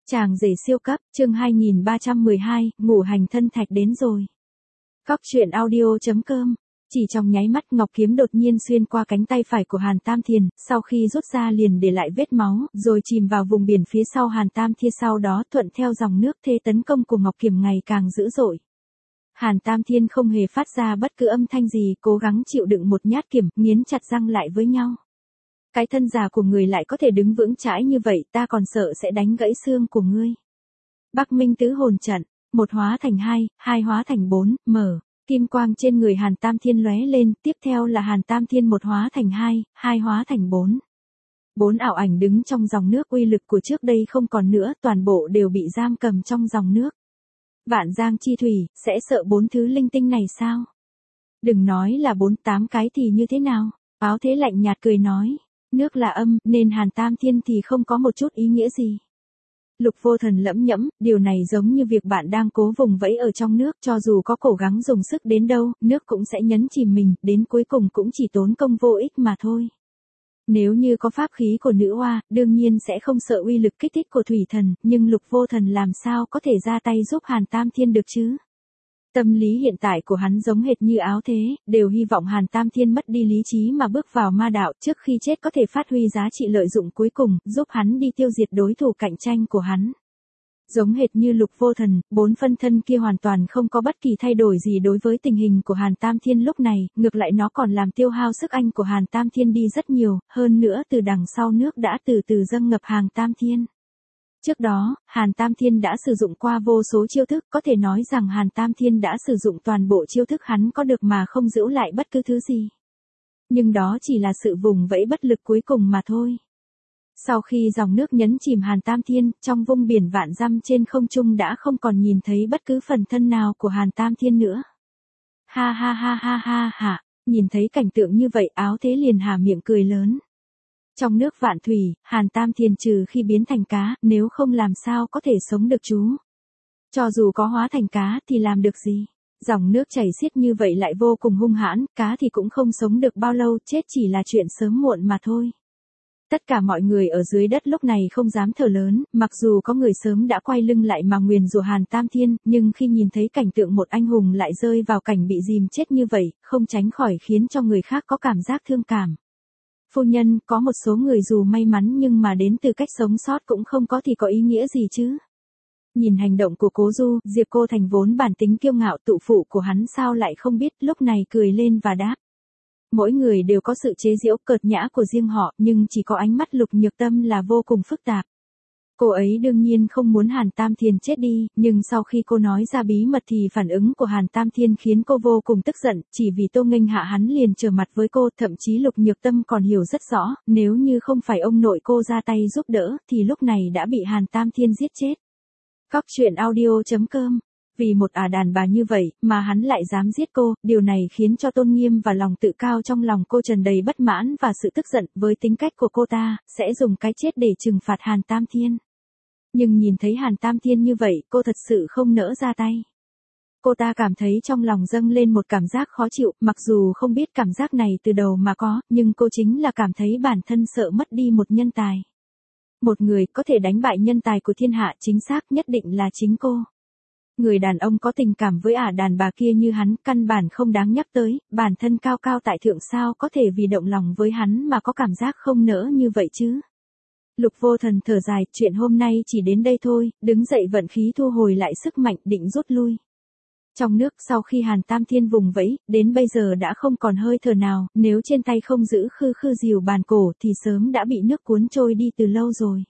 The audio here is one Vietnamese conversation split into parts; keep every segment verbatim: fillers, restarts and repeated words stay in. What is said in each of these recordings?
Chàng rể siêu cấp, chương hai nghìn ba trăm mười hai, ngũ hành thân thạch đến rồi. Cóc truyện audio chấm com. Chỉ trong nháy mắt ngọc kiếm đột nhiên xuyên qua cánh tay phải của Hàn Tam Thiên, sau khi rút ra liền để lại vết máu, rồi chìm vào vùng biển phía sau Hàn Tam Thiên, sau đó thuận theo dòng nước thế tấn công của ngọc kiếm ngày càng dữ dội. Hàn Tam Thiên không hề phát ra bất cứ âm thanh gì, cố gắng chịu đựng một nhát kiếm, nghiến chặt răng lại với nhau. Cái thân già của người lại có thể đứng vững chãi như vậy, ta còn sợ sẽ đánh gãy xương của ngươi. Bắc Minh tứ hồn trận, một hóa thành hai, hai hóa thành bốn, mở, kim quang trên người Hàn Tam Thiên lóe lên, tiếp theo là Hàn Tam Thiên một hóa thành hai, hai hóa thành bốn. Bốn ảo ảnh đứng trong dòng nước, uy lực của trước đây không còn nữa, toàn bộ đều bị giam cầm trong dòng nước. Vạn Giang chi thủy, sẽ sợ bốn thứ linh tinh này sao? Đừng nói là bốn tám cái thì như thế nào? Áo thế lạnh nhạt cười nói. Nước là âm, nên Hàn Tam Thiên thì không có một chút ý nghĩa gì. Lục Vô Thần lẩm nhẩm, điều này giống như việc bạn đang cố vùng vẫy ở trong nước, cho dù có cố gắng dùng sức đến đâu, nước cũng sẽ nhấn chìm mình, đến cuối cùng cũng chỉ tốn công vô ích mà thôi. Nếu như có pháp khí của nữ oa, đương nhiên sẽ không sợ uy lực kích thích của thủy thần, nhưng Lục Vô Thần làm sao có thể ra tay giúp Hàn Tam Thiên được chứ? Tâm lý hiện tại của hắn giống hệt như áo thế, đều hy vọng Hàn Tam Thiên mất đi lý trí mà bước vào ma đạo, trước khi chết có thể phát huy giá trị lợi dụng cuối cùng, giúp hắn đi tiêu diệt đối thủ cạnh tranh của hắn. Giống hệt như Lục Vô Thần, bốn phân thân kia hoàn toàn không có bất kỳ thay đổi gì đối với tình hình của Hàn Tam Thiên lúc này, ngược lại nó còn làm tiêu hao sức anh của Hàn Tam Thiên đi rất nhiều, hơn nữa từ đằng sau nước đã từ từ dâng ngập Hàn Tam Thiên. Trước đó, Hàn Tam Thiên đã sử dụng qua vô số chiêu thức, có thể nói rằng Hàn Tam Thiên đã sử dụng toàn bộ chiêu thức hắn có được mà không giữ lại bất cứ thứ gì. Nhưng đó chỉ là sự vùng vẫy bất lực cuối cùng mà thôi. Sau khi dòng nước nhấn chìm Hàn Tam Thiên, trong vùng biển vạn dặm trên không trung đã không còn nhìn thấy bất cứ phần thân nào của Hàn Tam Thiên nữa. Ha ha ha ha ha ha, nhìn thấy cảnh tượng như vậy áo thế liền há miệng cười lớn. Trong nước vạn thủy, Hàn Tam Thiên trừ khi biến thành cá, nếu không làm sao có thể sống được chú. Cho dù có hóa thành cá thì làm được gì? Dòng nước chảy xiết như vậy lại vô cùng hung hãn, cá thì cũng không sống được bao lâu, chết chỉ là chuyện sớm muộn mà thôi. Tất cả mọi người ở dưới đất lúc này không dám thở lớn, mặc dù có người sớm đã quay lưng lại mà nguyền rủa Hàn Tam Thiên, nhưng khi nhìn thấy cảnh tượng một anh hùng lại rơi vào cảnh bị dìm chết như vậy, không tránh khỏi khiến cho người khác có cảm giác thương cảm. Phu nhân, có một số người dù may mắn nhưng mà đến từ cách sống sót cũng không có thì có ý nghĩa gì chứ. Nhìn hành động của Cố Du, Diệp Cô Thành vốn bản tính kiêu ngạo tụ phụ của hắn sao lại không biết, lúc này cười lên và đáp. Mỗi người đều có sự chế giễu cợt nhã của riêng họ, nhưng chỉ có ánh mắt Lục Nhược Tâm là vô cùng phức tạp. Cô ấy đương nhiên không muốn Hàn Tam Thiên chết đi, nhưng sau khi cô nói ra bí mật thì phản ứng của Hàn Tam Thiên khiến cô vô cùng tức giận, chỉ vì Tô Nghênh hạ hắn liền trở mặt với cô, thậm chí Lục Nhược Tâm còn hiểu rất rõ, nếu như không phải ông nội cô ra tay giúp đỡ, thì lúc này đã bị Hàn Tam Thiên giết chết. Cóc truyện audio chấm com. Vì một ả đàn bà như vậy, mà hắn lại dám giết cô, điều này khiến cho tôn nghiêm và lòng tự cao trong lòng cô tràn đầy bất mãn và sự tức giận, với tính cách của cô ta, sẽ dùng cái chết để trừng phạt Hàn Tam Thiên. Nhưng nhìn thấy Hàn Tam Thiên như vậy, cô thật sự không nỡ ra tay. Cô ta cảm thấy trong lòng dâng lên một cảm giác khó chịu, mặc dù không biết cảm giác này từ đầu mà có, nhưng cô chính là cảm thấy bản thân sợ mất đi một nhân tài. Một người có thể đánh bại nhân tài của thiên hạ chính xác nhất định là chính cô. Người đàn ông có tình cảm với ả đàn bà kia như hắn, căn bản không đáng nhắc tới, bản thân cao cao tại thượng sao có thể vì động lòng với hắn mà có cảm giác không nỡ như vậy chứ. Lục Vô Thần thở dài, chuyện hôm nay chỉ đến đây thôi, đứng dậy vận khí thu hồi lại sức mạnh định rút lui. Trong nước sau khi Hàn Tam Thiên vùng vẫy, đến bây giờ đã không còn hơi thở nào, nếu trên tay không giữ khư khư diều bàn cổ thì sớm đã bị nước cuốn trôi đi từ lâu rồi.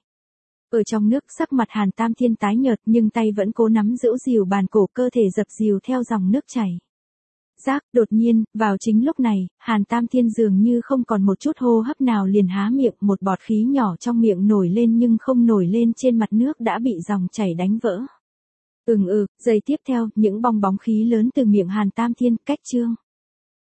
Ở trong nước sắc mặt Hàn Tam Thiên tái nhợt nhưng tay vẫn cố nắm giữ diều bàn cổ, cơ thể dập dìu theo dòng nước chảy. Rác, đột nhiên, vào chính lúc này, Hàn Tam Thiên dường như không còn một chút hô hấp nào liền há miệng, một bọt khí nhỏ trong miệng nổi lên nhưng không nổi lên trên mặt nước đã bị dòng chảy đánh vỡ. Ừng ừ, giây tiếp theo, những bong bóng khí lớn từ miệng Hàn Tam Thiên cách trương.